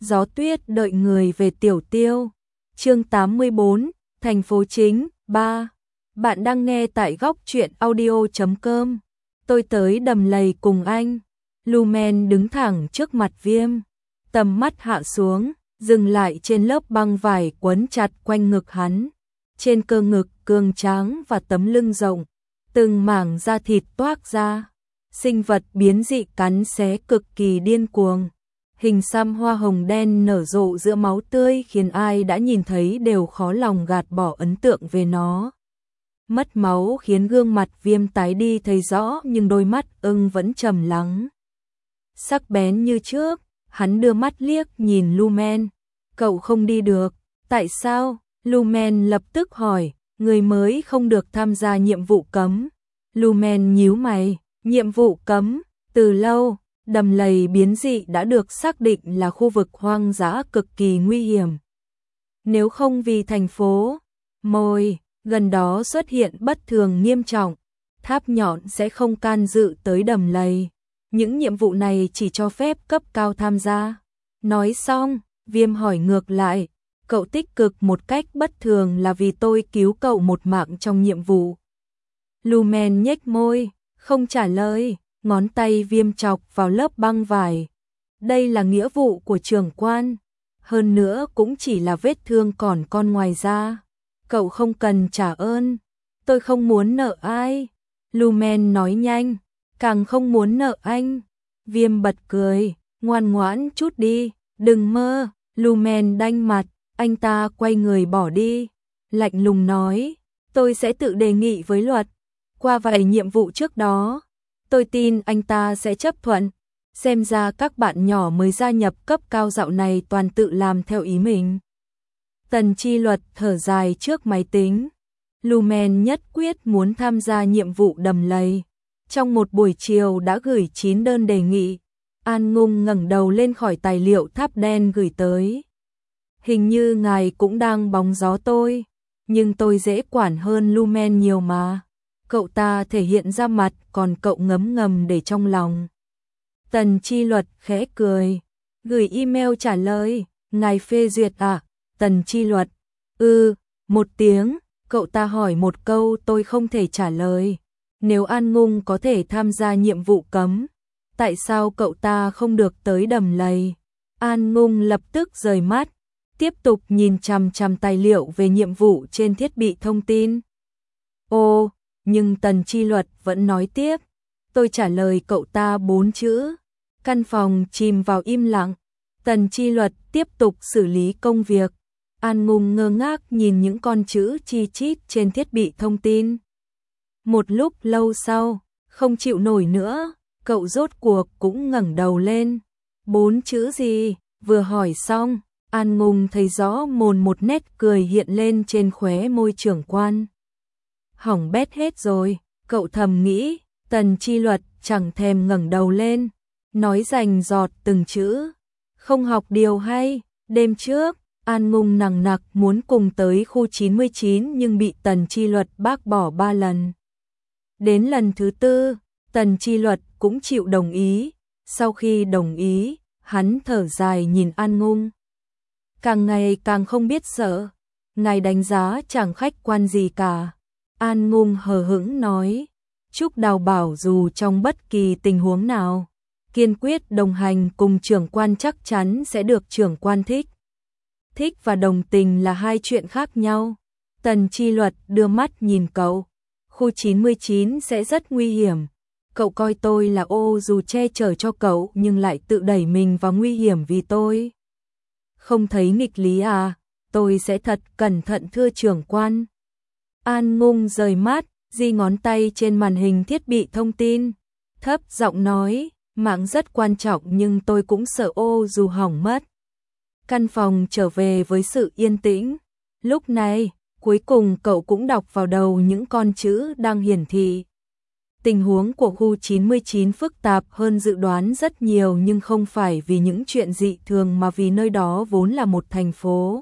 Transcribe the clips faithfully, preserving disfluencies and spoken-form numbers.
Gió tuyết đợi người về Tiểu Tiêu. Chương tám mươi bốn, thành phố chính, ba. Bạn đang nghe tại góc truyện audio chấm com. Tôi tới Đầm Lầy cùng anh. Lumen đứng thẳng trước mặt Viêm, tầm mắt hạ xuống, dừng lại trên lớp băng vải quấn chặt quanh ngực hắn. Trên cơ ngực cường tráng và tấm lưng rộng, từng mảng da thịt toác ra. Sinh vật biến dị cắn xé cực kỳ điên cuồng. Hình xăm hoa hồng đen nở rộ giữa máu tươi khiến ai đã nhìn thấy đều khó lòng gạt bỏ ấn tượng về nó. Mất máu khiến gương mặt Viêm tái đi thấy rõ, nhưng đôi mắt ưng vẫn trầm lắng, sắc bén như trước. Hắn đưa mắt liếc nhìn Lumen. Cậu không đi được. Tại sao? Lumen lập tức hỏi. Người mới không được tham gia nhiệm vụ cấm. Lumen nhíu mày. Nhiệm vụ cấm? Từ lâu, Đầm Lầy biến dị đã được xác định là khu vực hoang dã cực kỳ nguy hiểm. Nếu không vì thành phố môi gần đó xuất hiện bất thường nghiêm trọng, tháp nhọn sẽ không can dự tới Đầm Lầy. Những nhiệm vụ này chỉ cho phép cấp cao tham gia. Nói xong, Viêm hỏi ngược lại. Cậu tích cực một cách bất thường là vì tôi cứu cậu một mạng trong nhiệm vụ. Lumen nhếch môi, không trả lời. Ngón tay Viêm chọc vào lớp băng vải. Đây là nghĩa vụ của trưởng quan. Hơn nữa cũng chỉ là vết thương còn con ngoài da. Cậu không cần trả ơn. Tôi không muốn nợ ai. Lumen nói nhanh. Càng không muốn nợ anh. Viêm bật cười. Ngoan ngoãn chút đi. Đừng mơ. Lumen đanh mặt. Anh ta quay người bỏ đi. Lạnh lùng nói. Tôi sẽ tự đề nghị với luật. Qua vài nhiệm vụ trước đó, tôi tin anh ta sẽ chấp thuận. Xem ra các bạn nhỏ mới gia nhập cấp cao dạo này toàn tự làm theo ý mình. Tần Chi Luật thở dài trước máy tính. Lumen nhất quyết muốn tham gia nhiệm vụ Đầm Lầy. Trong một buổi chiều đã gửi chín đơn đề nghị. An Ngung ngẩng đầu lên khỏi tài liệu tháp đen gửi tới. Hình như ngài cũng đang bóng gió tôi. Nhưng tôi dễ quản hơn Lumen nhiều mà. Cậu ta thể hiện ra mặt, còn cậu ngấm ngầm để trong lòng. Tần Chi Luật khẽ cười. Gửi email trả lời. Ngài phê duyệt à? Tần Chi Luật. Ừ, một tiếng. Cậu ta hỏi một câu tôi không thể trả lời. Nếu An Ngung có thể tham gia nhiệm vụ cấm, tại sao cậu ta không được tới Đầm Lầy? An Ngung lập tức rời mắt, tiếp tục nhìn chằm chằm tài liệu về nhiệm vụ trên thiết bị thông tin. Ô, nhưng Tần Chi Luật vẫn nói tiếp. Tôi trả lời cậu ta bốn chữ. Căn phòng chìm vào im lặng. Tần Chi Luật tiếp tục xử lý công việc. An Ngung ngơ ngác nhìn những con chữ chi chít trên thiết bị thông tin. Một lúc lâu sau, không chịu nổi nữa, cậu rốt cuộc cũng ngẩng đầu lên. Bốn chữ gì? Vừa hỏi xong, An Ngung thấy rõ mồn một nét cười hiện lên trên khóe môi trưởng quan. Hỏng bét hết rồi, cậu thầm nghĩ. Tần Chi Luật chẳng thèm ngẩng đầu lên, nói rành giọt từng chữ. Không học điều hay. Đêm trước, An Ngung nằng nặc muốn cùng tới khu chín mươi chín nhưng bị Tần Chi Luật bác bỏ ba lần. Đến lần thứ tư, Tần Chi Luật cũng chịu đồng ý. Sau khi đồng ý, hắn thở dài nhìn An Ngung. Càng ngày càng không biết sợ. Ngài đánh giá chẳng khách quan gì cả. An Ngung hờ hững nói. Trúc Đào bảo dù trong bất kỳ tình huống nào, kiên quyết đồng hành cùng trưởng quan chắc chắn sẽ được trưởng quan thích. Thích và đồng tình là hai chuyện khác nhau. Tần Chi Luật đưa mắt nhìn cậu. Khu chín mươi chín sẽ rất nguy hiểm. Cậu coi tôi là ô dù che chở cho cậu nhưng lại tự đẩy mình vào nguy hiểm vì tôi. Không thấy nghịch lý à? Tôi sẽ thật cẩn thận thưa trưởng quan. An Ngung rời mắt, di ngón tay trên màn hình thiết bị thông tin. Thấp giọng nói, mạng rất quan trọng nhưng tôi cũng sợ ô dù hỏng mất. Căn phòng trở về với sự yên tĩnh. Lúc này, cuối cùng cậu cũng đọc vào đầu những con chữ đang hiển thị. Tình huống của khu chín mươi chín phức tạp hơn dự đoán rất nhiều nhưng không phải vì những chuyện dị thường mà vì nơi đó vốn là một thành phố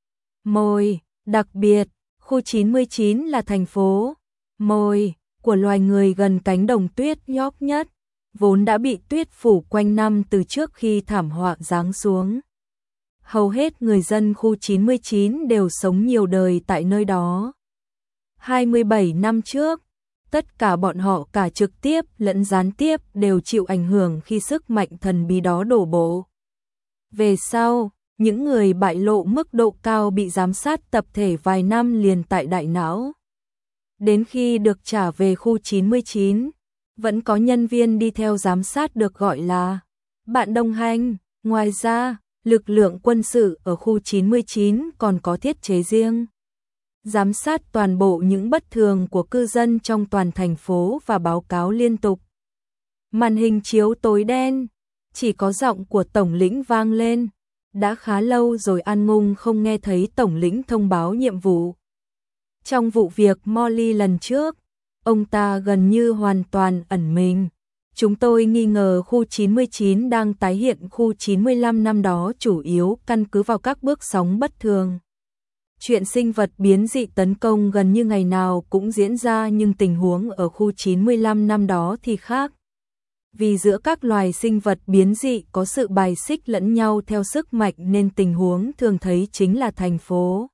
môi đặc biệt. Khu chín mươi chín là thành phố môi của loài người gần cánh đồng tuyết nhóc nhất, vốn đã bị tuyết phủ quanh năm từ trước khi thảm họa giáng xuống. hầu hết người dân khu chín mươi chín đều sống nhiều đời tại nơi đó. hai mươi bảy năm trước, tất cả bọn họ cả trực tiếp lẫn gián tiếp đều chịu ảnh hưởng khi sức mạnh thần bí đó đổ bộ. Về sau, những người bại lộ mức độ cao bị giám sát tập thể vài năm liền tại đại não. Đến khi được trả về khu chín mươi chín, vẫn có nhân viên đi theo giám sát được gọi là bạn đồng hành. Ngoài ra, lực lượng quân sự ở khu chín mươi chín còn có thiết chế riêng, giám sát toàn bộ những bất thường của cư dân trong toàn thành phố và báo cáo liên tục. Màn hình chiếu tối đen, chỉ có giọng của tổng lĩnh vang lên. Đã khá lâu rồi An Ngung không nghe thấy tổng lĩnh thông báo nhiệm vụ. Trong vụ việc Molly lần trước, ông ta gần như hoàn toàn ẩn mình. Chúng tôi nghi ngờ khu chín mươi chín đang tái hiện khu chín mươi lăm năm đó, chủ yếu căn cứ vào các bước sóng bất thường. Chuyện sinh vật biến dị tấn công gần như ngày nào cũng diễn ra, nhưng tình huống ở khu chín mươi lăm năm đó thì khác. Vì giữa các loài sinh vật biến dị có sự bài xích lẫn nhau theo sức mạnh nên tình huống thường thấy chính là thành phố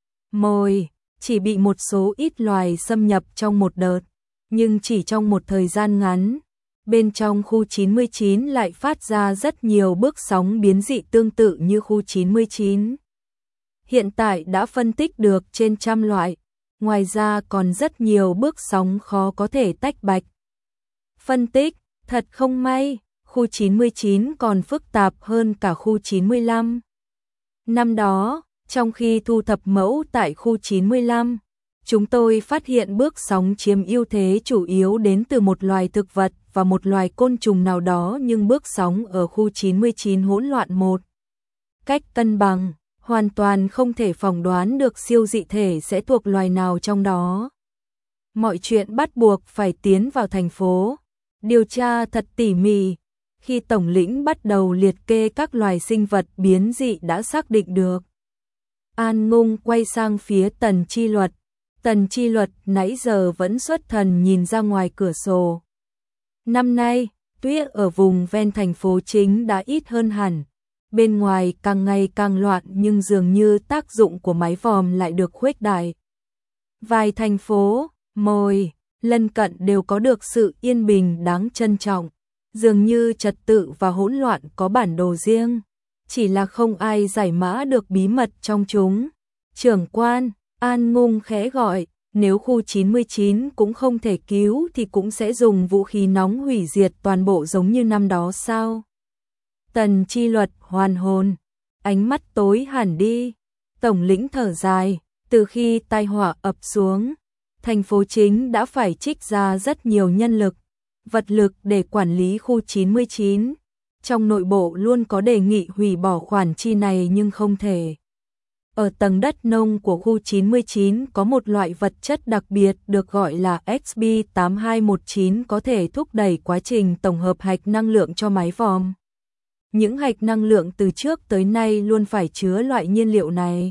mồi chỉ bị một số ít loài xâm nhập trong một đợt, nhưng chỉ trong một thời gian ngắn, bên trong khu chín mươi chín lại phát ra rất nhiều bước sóng biến dị tương tự như khu chín mươi chín. Hiện tại đã phân tích được trên trăm loại, ngoài ra còn rất nhiều bước sóng khó có thể tách bạch. Phân tích, thật không may, khu chín mươi chín còn phức tạp hơn cả khu chín mươi lăm. Năm đó, trong khi thu thập mẫu tại khu chín mươi lăm, chúng tôi phát hiện bước sóng chiếm ưu thế chủ yếu đến từ một loài thực vật và một loài côn trùng nào đó, nhưng bước sóng ở khu chín mươi chín hỗn loạn một cách cân bằng, hoàn toàn không thể phỏng đoán được siêu dị thể sẽ thuộc loài nào trong đó. Mọi chuyện bắt buộc phải tiến vào thành phố, điều tra thật tỉ mỉ. Khi tổng lĩnh bắt đầu liệt kê các loài sinh vật biến dị đã xác định được, An Ngung quay sang phía Tần Chi Luật. Tần Chi Luật nãy giờ vẫn xuất thần nhìn ra ngoài cửa sổ. Năm nay, tuyết ở vùng ven thành phố chính đã ít hơn hẳn. Bên ngoài càng ngày càng loạn, nhưng dường như tác dụng của mái vòm lại được khuếch đại. Vài thành phố mồi lân cận đều có được sự yên bình đáng trân trọng. Dường như trật tự và hỗn loạn có bản đồ riêng, chỉ là không ai giải mã được bí mật trong chúng. Trưởng quan, An Ngung khẽ gọi, nếu khu chín mươi chín cũng không thể cứu thì cũng sẽ dùng vũ khí nóng hủy diệt toàn bộ giống như năm đó sao? Tần Chi Luật hoàn hồn, ánh mắt tối hẳn đi. Tổng lĩnh thở dài, từ khi tai họa ập xuống, thành phố chính đã phải trích ra rất nhiều nhân lực, vật lực để quản lý khu chín mươi chín. Trong nội bộ luôn có đề nghị hủy bỏ khoản chi này nhưng không thể. Ở tầng đất nông của khu chín mươi chín có một loại vật chất đặc biệt được gọi là X B tám hai một chín có thể thúc đẩy quá trình tổng hợp hạch năng lượng cho mái vòm. Những hạch năng lượng từ trước tới nay luôn phải chứa loại nhiên liệu này.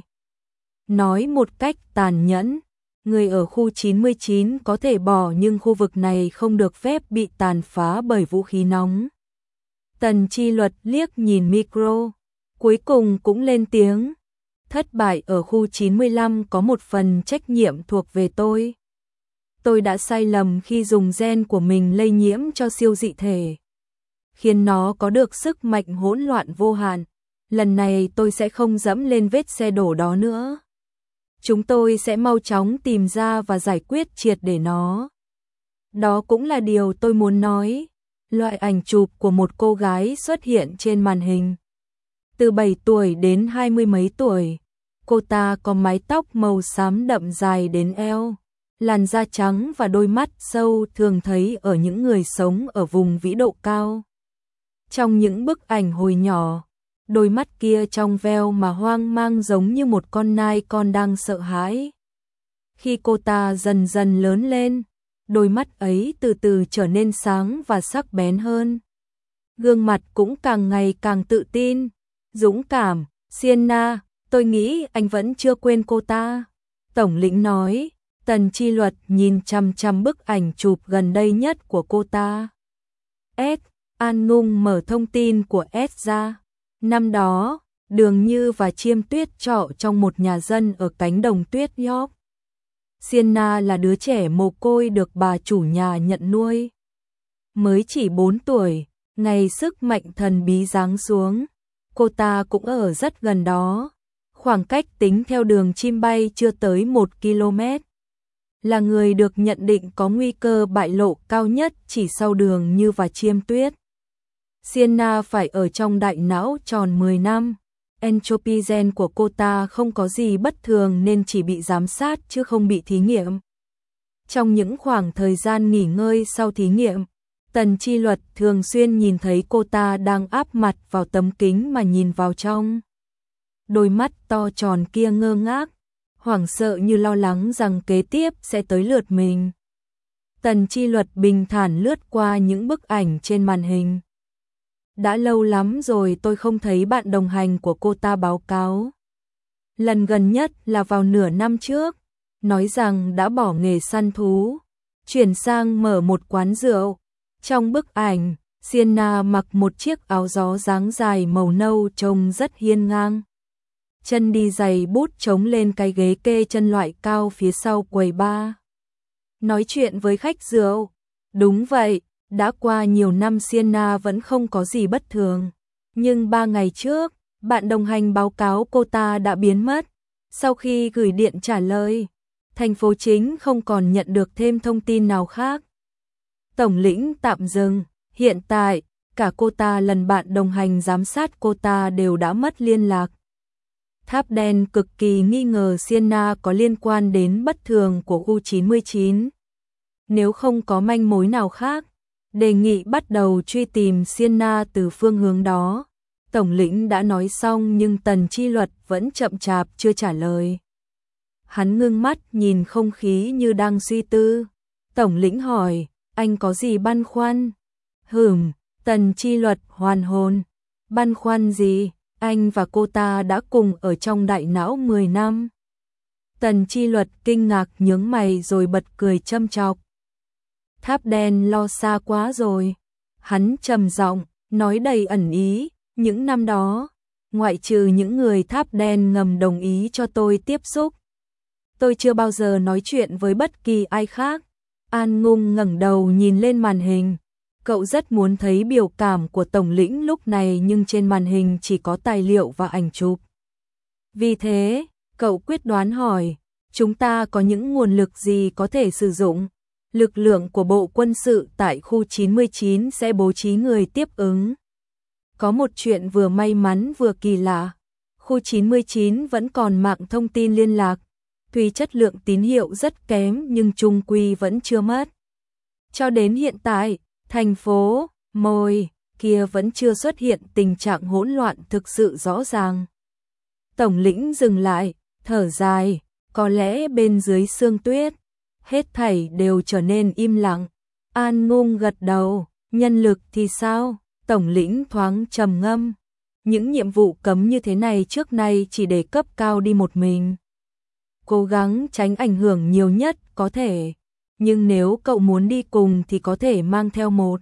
Nói một cách tàn nhẫn, người ở khu chín mươi chín có thể bỏ, nhưng khu vực này không được phép bị tàn phá bởi vũ khí nóng. Tần Chi Luật liếc nhìn micro, cuối cùng cũng lên tiếng. Thất bại ở khu chín mươi lăm có một phần trách nhiệm thuộc về tôi. Tôi đã sai lầm khi dùng gen của mình lây nhiễm cho siêu dị thể, khiến nó có được sức mạnh hỗn loạn vô hạn. Lần này tôi sẽ không dẫm lên vết xe đổ đó nữa. Chúng tôi sẽ mau chóng tìm ra và giải quyết triệt để nó. Đó cũng là điều tôi muốn nói. Loại ảnh chụp của một cô gái xuất hiện trên màn hình. Từ bảy tuổi đến hai mươi mấy tuổi, cô ta có mái tóc màu xám đậm dài đến eo, làn da trắng và đôi mắt sâu thường thấy ở những người sống ở vùng vĩ độ cao. Trong những bức ảnh hồi nhỏ, đôi mắt kia trong veo mà hoang mang giống như một con nai con đang sợ hãi. Khi cô ta dần dần lớn lên, đôi mắt ấy từ từ trở nên sáng và sắc bén hơn. Gương mặt cũng càng ngày càng tự tin, dũng cảm. Sienna, tôi nghĩ anh vẫn chưa quên cô ta. Tổng lĩnh nói. Tần Chi Luật nhìn chăm chăm bức ảnh chụp gần đây nhất của cô ta. S. An Ngung mở thông tin của S ra. Năm đó, Đường Như và Chiêm Tuyết trọ trong một nhà dân ở cánh đồng tuyết York. Sienna là đứa trẻ mồ côi được bà chủ nhà nhận nuôi. Mới chỉ bốn tuổi, ngày sức mạnh thần bí giáng xuống, cô ta cũng ở rất gần đó. Khoảng cách tính theo đường chim bay chưa tới một ki lô mét. Là người được nhận định có nguy cơ bại lộ cao nhất chỉ sau Đường Như và Chiêm Tuyết. Sienna phải ở trong đại não tròn mười năm. Entropy gen của cô ta không có gì bất thường nên chỉ bị giám sát chứ không bị thí nghiệm. Trong những khoảng thời gian nghỉ ngơi sau thí nghiệm, Tần Chi Luật thường xuyên nhìn thấy cô ta đang áp mặt vào tấm kính mà nhìn vào trong. Đôi mắt to tròn kia ngơ ngác, hoảng sợ như lo lắng rằng kế tiếp sẽ tới lượt mình. Tần Chi Luật bình thản lướt qua những bức ảnh trên màn hình. Đã lâu lắm rồi tôi không thấy bạn đồng hành của cô ta báo cáo. Lần gần nhất là vào nửa năm trước, nói rằng đã bỏ nghề săn thú, chuyển sang mở một quán rượu. Trong bức ảnh, Sienna mặc một chiếc áo gió dáng dài màu nâu trông rất hiên ngang. Chân đi giày bút chống lên cái ghế kê chân loại cao phía sau quầy bar. Nói chuyện với khách rượu. Đúng vậy, đã qua nhiều năm Sienna vẫn không có gì bất thường. Nhưng ba ngày trước, bạn đồng hành báo cáo cô ta đã biến mất. Sau khi gửi điện trả lời, thành phố chính không còn nhận được thêm thông tin nào khác. Tổng lĩnh tạm dừng, hiện tại, cả cô ta lần bạn đồng hành giám sát cô ta đều đã mất liên lạc. Tháp đen cực kỳ nghi ngờ Sienna có liên quan đến bất thường của khu chín mươi chín. Nếu không có manh mối nào khác, đề nghị bắt đầu truy tìm Sienna từ phương hướng đó. Tổng lĩnh đã nói xong nhưng Tần Chi Luật vẫn chậm chạp chưa trả lời. Hắn ngưng mắt nhìn không khí như đang suy tư. Tổng lĩnh hỏi, anh có gì băn khoăn? Hửm, Tần Chi Luật hoàn hồn. Băn khoăn gì? Anh và cô ta đã cùng ở trong đại não mười năm. Tần Chi Luật kinh ngạc nhướng mày rồi bật cười châm chọc. Tháp đen lo xa quá rồi. Hắn trầm giọng, nói đầy ẩn ý, những năm đó, ngoại trừ những người tháp đen ngầm đồng ý cho tôi tiếp xúc, tôi chưa bao giờ nói chuyện với bất kỳ ai khác. An Ngung ngẩng đầu nhìn lên màn hình. Cậu rất muốn thấy biểu cảm của tổng lĩnh lúc này nhưng trên màn hình chỉ có tài liệu và ảnh chụp. Vì thế, cậu quyết đoán hỏi, chúng ta có những nguồn lực gì có thể sử dụng? Lực lượng của Bộ Quân sự tại khu chín mươi chín sẽ bố trí người tiếp ứng. Có một chuyện vừa may mắn vừa kỳ lạ. Khu chín mươi chín vẫn còn mạng thông tin liên lạc. Tuy chất lượng tín hiệu rất kém nhưng chung quy vẫn chưa mất. Cho đến hiện tại, thành phố Mồi kia vẫn chưa xuất hiện tình trạng hỗn loạn thực sự rõ ràng. Tổng lĩnh dừng lại, thở dài, có lẽ bên dưới sương tuyết, hết thảy đều trở nên im lặng. An Ngung gật đầu, nhân lực thì sao? Tổng lĩnh thoáng trầm ngâm. Những nhiệm vụ cấm như thế này trước nay chỉ để cấp cao đi một mình. Cố gắng tránh ảnh hưởng nhiều nhất có thể. Nhưng nếu cậu muốn đi cùng thì có thể mang theo một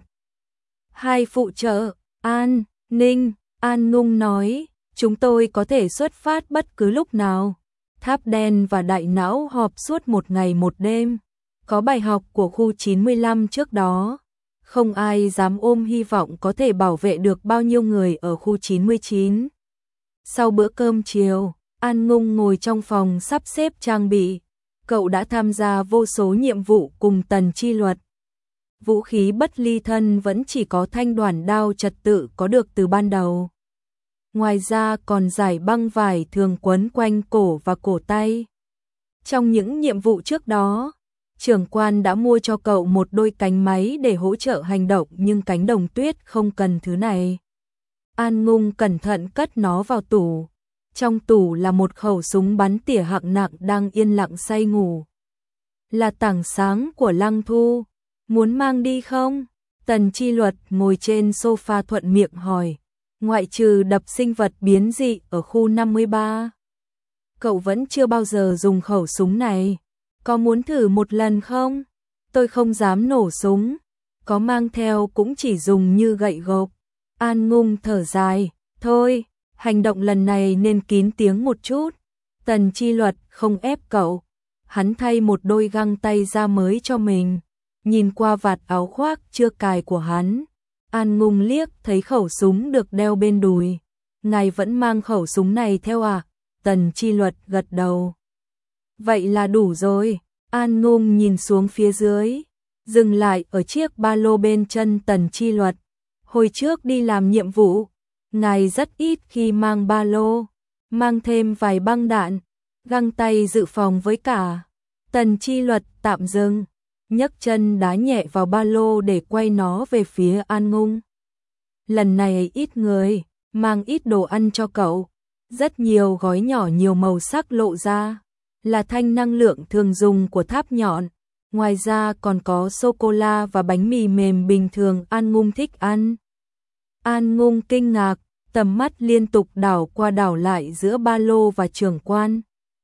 hai phụ trợ. An Ninh, An Ngung nói, chúng tôi có thể xuất phát bất cứ lúc nào. Tháp đen và đại não họp suốt một ngày một đêm. Có bài học của khu chín mươi lăm trước đó. Không ai dám ôm hy vọng có thể bảo vệ được bao nhiêu người ở khu chín mươi chín. Sau bữa cơm chiều, An Ngung ngồi trong phòng sắp xếp trang bị. Cậu đã tham gia vô số nhiệm vụ cùng Tần Chi Luật. Vũ khí bất ly thân vẫn chỉ có thanh đoản đao trật tự có được từ ban đầu. Ngoài ra còn giải băng vải thường quấn quanh cổ và cổ tay. Trong những nhiệm vụ trước đó, trưởng quan đã mua cho cậu một đôi cánh máy để hỗ trợ hành động nhưng cánh đồng tuyết không cần thứ này. An Ngung cẩn thận cất nó vào tủ. Trong tủ là một khẩu súng bắn tỉa hạng nặng đang yên lặng say ngủ. Là tảng sáng của Lăng Thu. Muốn mang đi không? Tần Chi Luật ngồi trên sofa thuận miệng hỏi. Ngoại trừ đập sinh vật biến dị ở khu năm mươi ba. Cậu vẫn chưa bao giờ dùng khẩu súng này. Có muốn thử một lần không? Tôi không dám nổ súng. Có mang theo cũng chỉ dùng như gậy gộc. An Ngung thở dài. Thôi, Hành động lần này nên kín tiếng một chút. Tần Chi Luật không ép cậu. Hắn thay một đôi găng tay ra mới cho mình. Nhìn qua vạt áo khoác chưa cài của hắn, An Ngung liếc thấy khẩu súng được đeo bên đùi. Ngài vẫn mang khẩu súng này theo à? Tần Chi Luật gật đầu. Vậy là đủ rồi. An Ngung nhìn xuống phía dưới, dừng lại ở chiếc ba lô bên chân Tần Chi Luật. Hồi trước đi làm nhiệm vụ, ngài rất ít khi mang ba lô, mang thêm vài băng đạn, găng tay dự phòng với cả. Tần Chi Luật tạm dừng, nhấc chân đá nhẹ vào ba lô để quay nó về phía An Ngung. Lần này ít người, mang ít đồ ăn cho cậu. Rất nhiều gói nhỏ nhiều màu sắc lộ ra, là thanh năng lượng thường dùng của tháp nhọn. Ngoài ra còn có sô-cô-la và bánh mì mềm bình thường An Ngung thích ăn. An Ngung kinh ngạc, tầm mắt liên tục đảo qua đảo lại giữa ba lô và trưởng quan.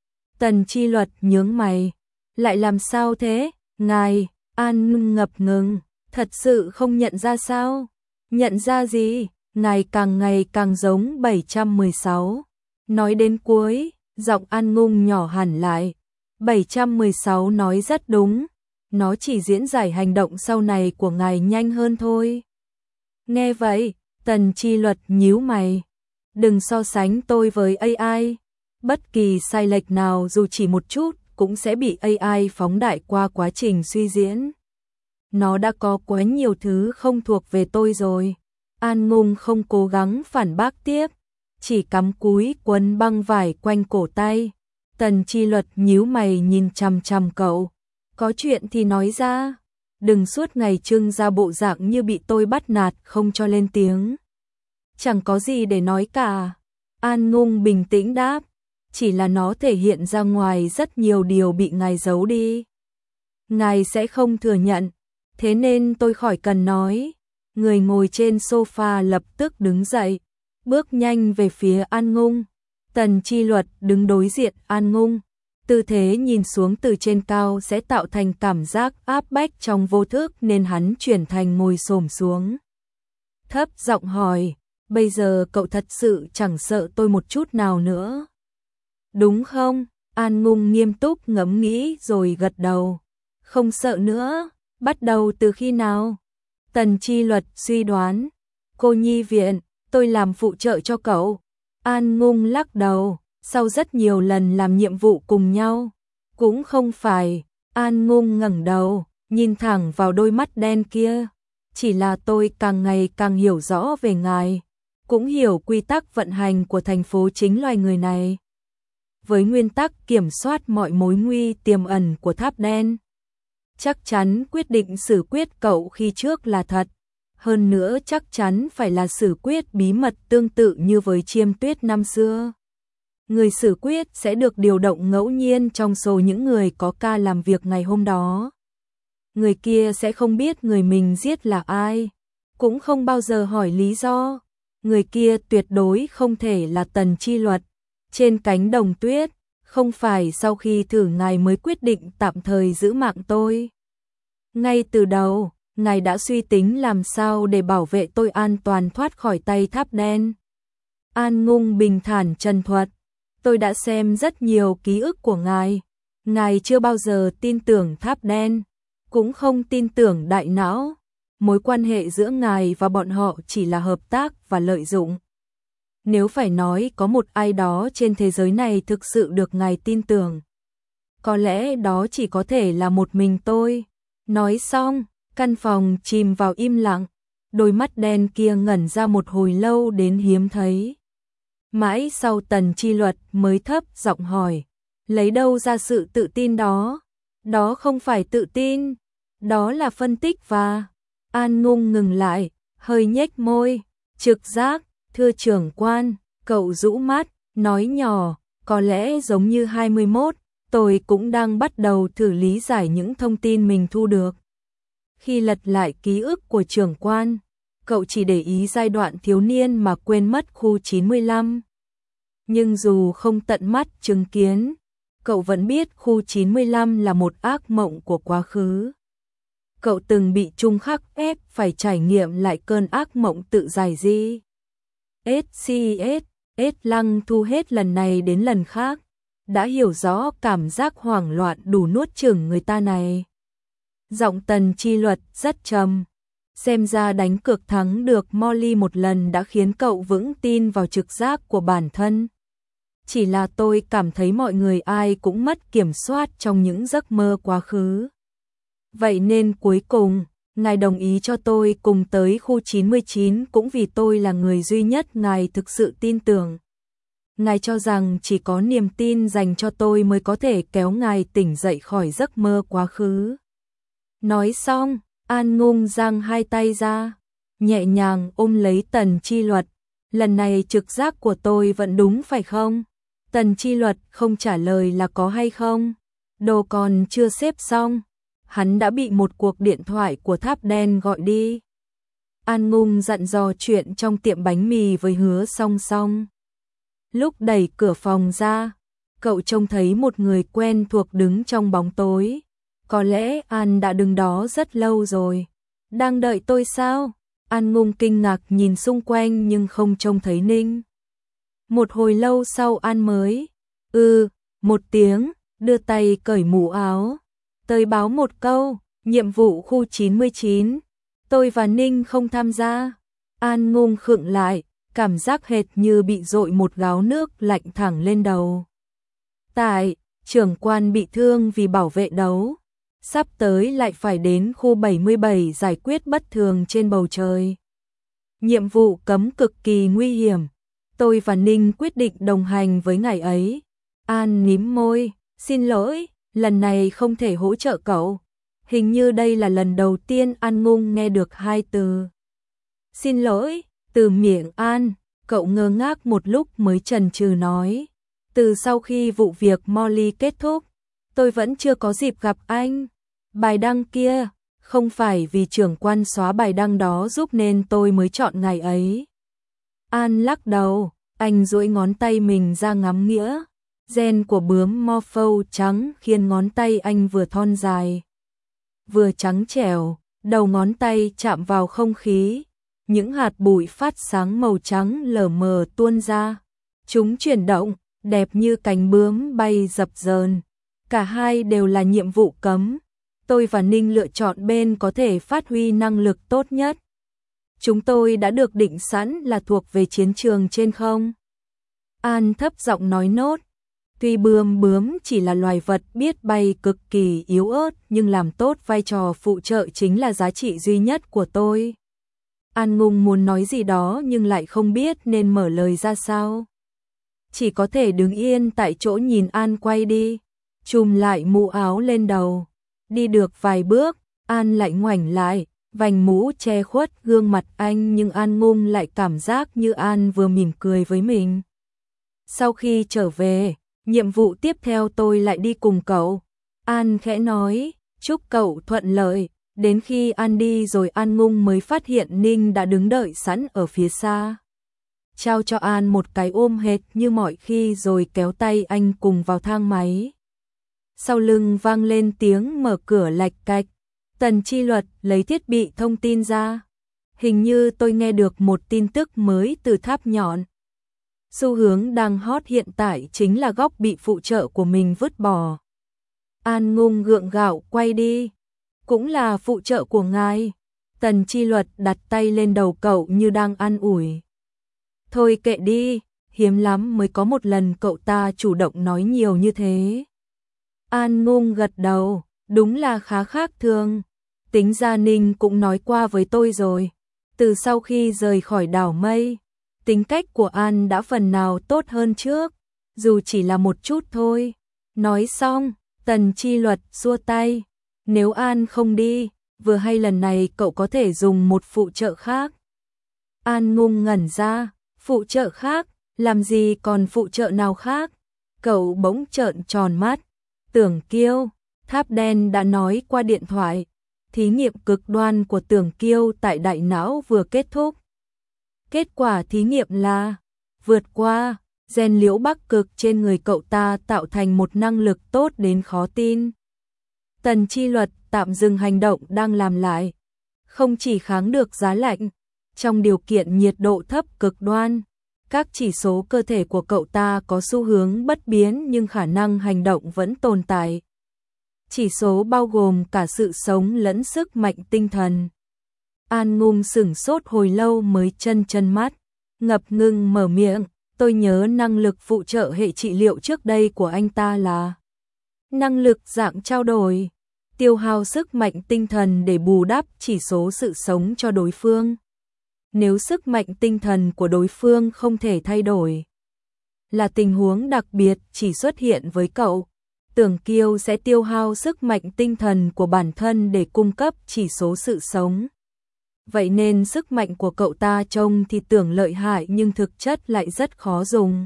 Tần Chi Luật nhướng mày. Lại làm sao thế, ngài? An Ngung ngập ngừng, thật sự không nhận ra sao? Nhận ra gì? Ngài càng ngày càng giống bảy trăm mười sáu. Nói đến cuối, giọng An Ngung nhỏ hẳn lại. bảy trăm mười sáu nói rất đúng. Nó chỉ diễn giải hành động sau này của ngài nhanh hơn thôi. Nghe vậy, Tần Chi Luật nhíu mày. Đừng so sánh tôi với a i. Bất kỳ sai lệch nào dù chỉ một chút cũng sẽ bị a i phóng đại qua quá trình suy diễn. Nó đã có quá nhiều thứ không thuộc về tôi rồi. An Ngung không cố gắng phản bác tiếp, chỉ cắm cúi quấn băng vải quanh cổ tay. Tần Chi Luật nhíu mày nhìn chằm chằm cậu. Có chuyện thì nói ra, đừng suốt ngày trưng ra bộ dạng như bị tôi bắt nạt không cho lên tiếng. Chẳng có gì để nói cả. An Ngung bình tĩnh đáp, chỉ là nó thể hiện ra ngoài rất nhiều điều bị ngài giấu đi. Ngài sẽ không thừa nhận, thế nên tôi khỏi cần nói. Người ngồi trên sofa lập tức đứng dậy, bước nhanh về phía An Ngung. Tần Chi Luật đứng đối diện An Ngung. Tư thế nhìn xuống từ trên cao sẽ tạo thành cảm giác áp bách trong vô thức nên hắn chuyển thành ngồi xổm xuống. Thấp giọng hỏi, bây giờ cậu thật sự chẳng sợ tôi một chút nào nữa. Đúng không? An Ngung nghiêm túc ngẫm nghĩ rồi gật đầu. Không sợ nữa, bắt đầu từ khi nào? Tần Chi Luật suy đoán. Cô nhi viện, tôi làm phụ trợ cho cậu. An Ngung lắc đầu. Sau rất nhiều lần làm nhiệm vụ cùng nhau. Cũng không phải. An Ngung ngẩng đầu, nhìn thẳng vào đôi mắt đen kia. Chỉ là tôi càng ngày càng hiểu rõ về ngài, cũng hiểu quy tắc vận hành của thành phố chính loài người này. Với nguyên tắc kiểm soát mọi mối nguy tiềm ẩn của tháp đen, chắc chắn quyết định xử quyết cậu khi trước là thật. Hơn nữa chắc chắn phải là xử quyết bí mật tương tự như với Chiêm Tuyết năm xưa. Người xử quyết sẽ được điều động ngẫu nhiên trong số những người có ca làm việc ngày hôm đó. Người kia sẽ không biết người mình giết là ai, cũng không bao giờ hỏi lý do. Người kia tuyệt đối không thể là Tần Chi Luật. Trên cánh đồng tuyết, không phải sau khi thử ngài mới quyết định tạm thời giữ mạng tôi. Ngay từ đầu, ngài đã suy tính làm sao để bảo vệ tôi an toàn thoát khỏi tay tháp đen. An Ngung bình thản trần thuật, tôi đã xem rất nhiều ký ức của ngài. Ngài chưa bao giờ tin tưởng tháp đen, cũng không tin tưởng đại não. Mối quan hệ giữa ngài và bọn họ chỉ là hợp tác và lợi dụng. Nếu phải nói có một ai đó trên thế giới này thực sự được ngài tin tưởng, có lẽ đó chỉ có thể là một mình tôi. Nói xong, căn phòng chìm vào im lặng, đôi mắt đen kia ngẩn ra một hồi lâu đến hiếm thấy. Mãi sau Tần Chi Luật mới thấp giọng hỏi, lấy đâu ra sự tự tin đó? Đó không phải tự tin, đó là phân tích và... An Ngung ngừng lại, hơi nhếch môi, trực giác, thưa trưởng quan. Cậu rũ mắt, nói nhỏ, có lẽ giống như hai mươi mốt, tôi cũng đang bắt đầu thử lý giải những thông tin mình thu được. Khi lật lại ký ức của trưởng quan, cậu chỉ để ý giai đoạn thiếu niên mà quên mất khu chín mươi lăm. Nhưng dù không tận mắt chứng kiến, cậu vẫn biết khu chín mươi lăm là một ác mộng của quá khứ. Cậu từng bị Trung Khắc ép phải trải nghiệm lại cơn ác mộng tự giải di. ét xê ét, Ết Lăng Thu hết lần này đến lần khác, đã hiểu rõ cảm giác hoảng loạn đủ nuốt chửng người ta này. Giọng Tần Chi Luật rất trầm, xem ra đánh cược thắng được Molly một lần đã khiến cậu vững tin vào trực giác của bản thân. Chỉ là tôi cảm thấy mọi người ai cũng mất kiểm soát trong những giấc mơ quá khứ. Vậy nên cuối cùng, ngài đồng ý cho tôi cùng tới khu chín mươi chín cũng vì tôi là người duy nhất ngài thực sự tin tưởng. Ngài cho rằng chỉ có niềm tin dành cho tôi mới có thể kéo ngài tỉnh dậy khỏi giấc mơ quá khứ. Nói xong, An Ngung giang hai tay ra, nhẹ nhàng ôm lấy Tần Chi Luật. Lần này trực giác của tôi vẫn đúng phải không? Tần Chi Luật không trả lời là có hay không. Đồ còn chưa xếp xong, hắn đã bị một cuộc điện thoại của Tháp Đen gọi đi. An Ngung dặn dò chuyện trong tiệm bánh mì với Hứa Song Song. Lúc đẩy cửa phòng ra, cậu trông thấy một người quen thuộc đứng trong bóng tối. Có lẽ An đã đứng đó rất lâu rồi. Đang đợi tôi sao? An Ngung kinh ngạc nhìn xung quanh nhưng không trông thấy Ninh. Một hồi lâu sau An mới, ừ, một tiếng, đưa tay cởi mũ áo. Tới báo một câu, nhiệm vụ khu chín mươi chín, tôi và Ninh không tham gia. An Ngung khựng lại, cảm giác hệt như bị dội một gáo nước lạnh thẳng lên đầu. Tại, trưởng quan bị thương vì bảo vệ đấu. Sắp tới lại phải đến khu bảy mươi bảy giải quyết bất thường trên bầu trời. Nhiệm vụ cấm cực kỳ nguy hiểm. Tôi và Ninh quyết định đồng hành với ngài ấy. An mím môi, xin lỗi, lần này không thể hỗ trợ cậu. Hình như đây là lần đầu tiên An Ngung nghe được hai từ. Xin lỗi, từ miệng An, cậu ngơ ngác một lúc mới chần chừ nói. Từ sau khi vụ việc Molly kết thúc, tôi vẫn chưa có dịp gặp anh. Bài đăng kia, không phải vì trưởng quan xóa bài đăng đó giúp nên tôi mới chọn ngày ấy. An lắc đầu, anh duỗi ngón tay mình ra ngắm nghĩa. Gen của bướm Morpho trắng khiến ngón tay anh vừa thon dài, vừa trắng trẻo, đầu ngón tay chạm vào không khí. Những hạt bụi phát sáng màu trắng lờ mờ tuôn ra. Chúng chuyển động, đẹp như cánh bướm bay dập dờn. Cả hai đều là nhiệm vụ cấm. Tôi và Ninh lựa chọn bên có thể phát huy năng lực tốt nhất. Chúng tôi đã được định sẵn là thuộc về chiến trường trên không. An thấp giọng nói nốt. Tuy bướm bướm chỉ là loài vật biết bay cực kỳ yếu ớt nhưng làm tốt vai trò phụ trợ chính là giá trị duy nhất của tôi. An Ngung muốn nói gì đó nhưng lại không biết nên mở lời ra sao. Chỉ có thể đứng yên tại chỗ nhìn An quay đi, chùm lại mũ áo lên đầu. Đi được vài bước, An lại ngoảnh lại, vành mũ che khuất gương mặt anh nhưng An Ngung lại cảm giác như An vừa mỉm cười với mình. Sau khi trở về, nhiệm vụ tiếp theo tôi lại đi cùng cậu. An khẽ nói, chúc cậu thuận lợi. Đến khi An đi rồi An Ngung mới phát hiện Ninh đã đứng đợi sẵn ở phía xa. Trao cho An một cái ôm hệt như mọi khi rồi kéo tay anh cùng vào thang máy. Sau lưng vang lên tiếng mở cửa lạch cạch. Tần Chi Luật lấy thiết bị thông tin ra. Hình như tôi nghe được một tin tức mới từ Tháp Nhọn. Xu hướng đang hot hiện tại chính là góc bị phụ trợ của mình vứt bỏ. An Ngung gượng gạo quay đi. Cũng là phụ trợ của ngài. Tần Chi Luật đặt tay lên đầu cậu như đang an ủi. Thôi kệ đi, hiếm lắm mới có một lần cậu ta chủ động nói nhiều như thế. An Ngung gật đầu, đúng là khá khác thường. Tính ra Ninh cũng nói qua với tôi rồi. Từ sau khi rời khỏi đảo mây, tính cách của An đã phần nào tốt hơn trước, dù chỉ là một chút thôi. Nói xong, Tần Chi Luật xua tay. Nếu An không đi, vừa hay lần này cậu có thể dùng một phụ trợ khác. An Ngung ngẩn ra, phụ trợ khác, làm gì còn phụ trợ nào khác? Cậu bỗng trợn tròn mắt. Tưởng Kiêu, Tháp Đen đã nói qua điện thoại, thí nghiệm cực đoan của Tưởng Kiêu tại đại não vừa kết thúc. Kết quả thí nghiệm là vượt qua gen Liễu Bắc Cực trên người cậu ta tạo thành một năng lực tốt đến khó tin. Tần Chi Luật tạm dừng hành động đang làm lại, không chỉ kháng được giá lạnh, trong điều kiện nhiệt độ thấp cực đoan, Các chỉ số cơ thể của cậu ta có xu hướng bất biến nhưng khả năng hành động vẫn tồn tại. Chỉ số bao gồm cả sự sống lẫn sức mạnh tinh thần. An Ngung sửng sốt hồi lâu mới chân chân mắt, ngập ngừng mở miệng, tôi nhớ năng lực phụ trợ hệ trị liệu trước đây của anh ta là năng lực dạng trao đổi, tiêu hao sức mạnh tinh thần để bù đắp chỉ số sự sống cho đối phương. Nếu sức mạnh tinh thần của đối phương không thể thay đổi, là tình huống đặc biệt chỉ xuất hiện với cậu, Tưởng Kiêu sẽ tiêu hao sức mạnh tinh thần của bản thân để cung cấp chỉ số sự sống. Vậy nên sức mạnh của cậu ta trông thì tưởng lợi hại nhưng thực chất lại rất khó dùng.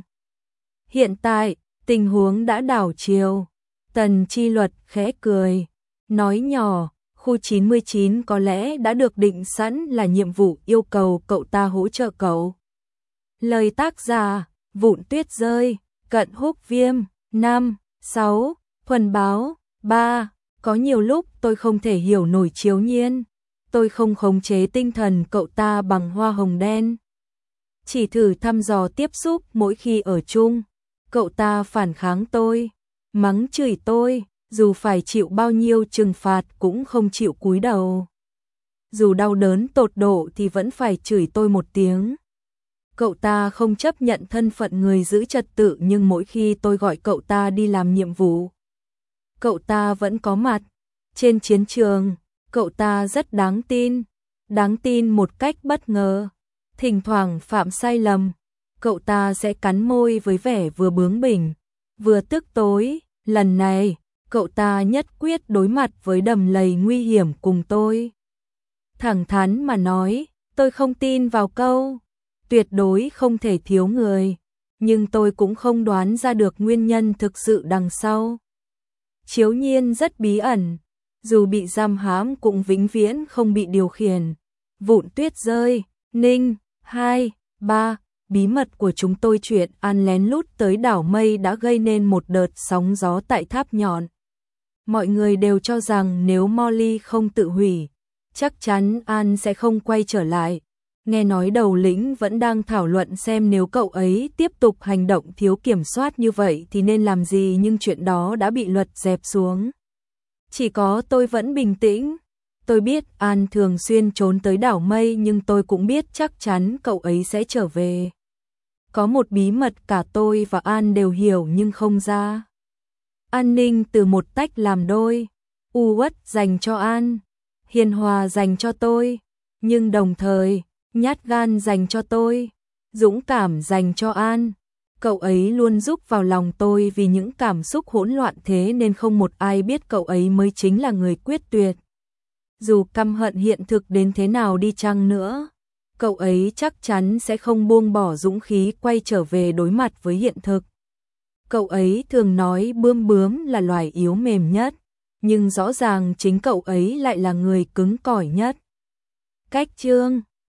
Hiện tại, tình huống đã đảo chiều. Tần Chi Luật khẽ cười, nói nhỏ, khu chín mươi chín có lẽ đã được định sẵn là nhiệm vụ yêu cầu cậu ta hỗ trợ cậu. Lời tác giả, Vụn Tuyết Rơi, Cận Húc Viêm, năm, sáu, Thuần Báo, ba. Có nhiều lúc tôi không thể hiểu nổi Chiếu Nhiên. Tôi không khống chế tinh thần cậu ta bằng hoa hồng đen. Chỉ thử thăm dò tiếp xúc mỗi khi ở chung. Cậu ta phản kháng tôi, mắng chửi tôi, dù phải chịu bao nhiêu trừng phạt cũng không chịu cúi đầu. Dù đau đớn tột độ thì vẫn phải chửi tôi một tiếng. Cậu ta không chấp nhận thân phận người giữ trật tự nhưng mỗi khi tôi gọi cậu ta đi làm nhiệm vụ, cậu ta vẫn có mặt. Trên chiến trường, cậu ta rất đáng tin, đáng tin một cách bất ngờ. Thỉnh thoảng phạm sai lầm, cậu ta sẽ cắn môi với vẻ vừa bướng bỉnh, vừa tức tối. Lần này, cậu ta nhất quyết đối mặt với đầm lầy nguy hiểm cùng tôi. Thẳng thắn mà nói, tôi không tin vào câu tuyệt đối không thể thiếu người, nhưng tôi cũng không đoán ra được nguyên nhân thực sự đằng sau. Chiếu Nhiên rất bí ẩn, dù bị giam hãm cũng vĩnh viễn không bị điều khiển. Vụn Tuyết Rơi, Ninh, hai, ba. Bí mật của chúng tôi chuyện ăn lén lút tới đảo Mây đã gây nên một đợt sóng gió tại Tháp Nhọn. Mọi người đều cho rằng nếu Molly không tự hủy, chắc chắn An sẽ không quay trở lại. Nghe nói đầu lĩnh vẫn đang thảo luận xem nếu cậu ấy tiếp tục hành động thiếu kiểm soát như vậy thì nên làm gì, nhưng chuyện đó đã bị luật dẹp xuống. Chỉ có tôi vẫn bình tĩnh. Tôi biết An thường xuyên trốn tới đảo Mây nhưng tôi cũng biết chắc chắn cậu ấy sẽ trở về. Có một bí mật cả tôi và An đều hiểu nhưng không ra. An Ninh từ một tách làm đôi, u uất dành cho An, hiền hòa dành cho tôi, nhưng đồng thời, nhát gan dành cho tôi, dũng cảm dành cho An. Cậu ấy luôn giúp vào lòng tôi vì những cảm xúc hỗn loạn thế nên không một ai biết cậu ấy mới chính là người quyết tuyệt. Dù căm hận hiện thực đến thế nào đi chăng nữa, cậu ấy chắc chắn sẽ không buông bỏ dũng khí quay trở về đối mặt với hiện thực. Cậu ấy thường nói bươm bướm là loài yếu mềm nhất, nhưng rõ ràng chính cậu ấy lại là người cứng cỏi nhất. Cách chương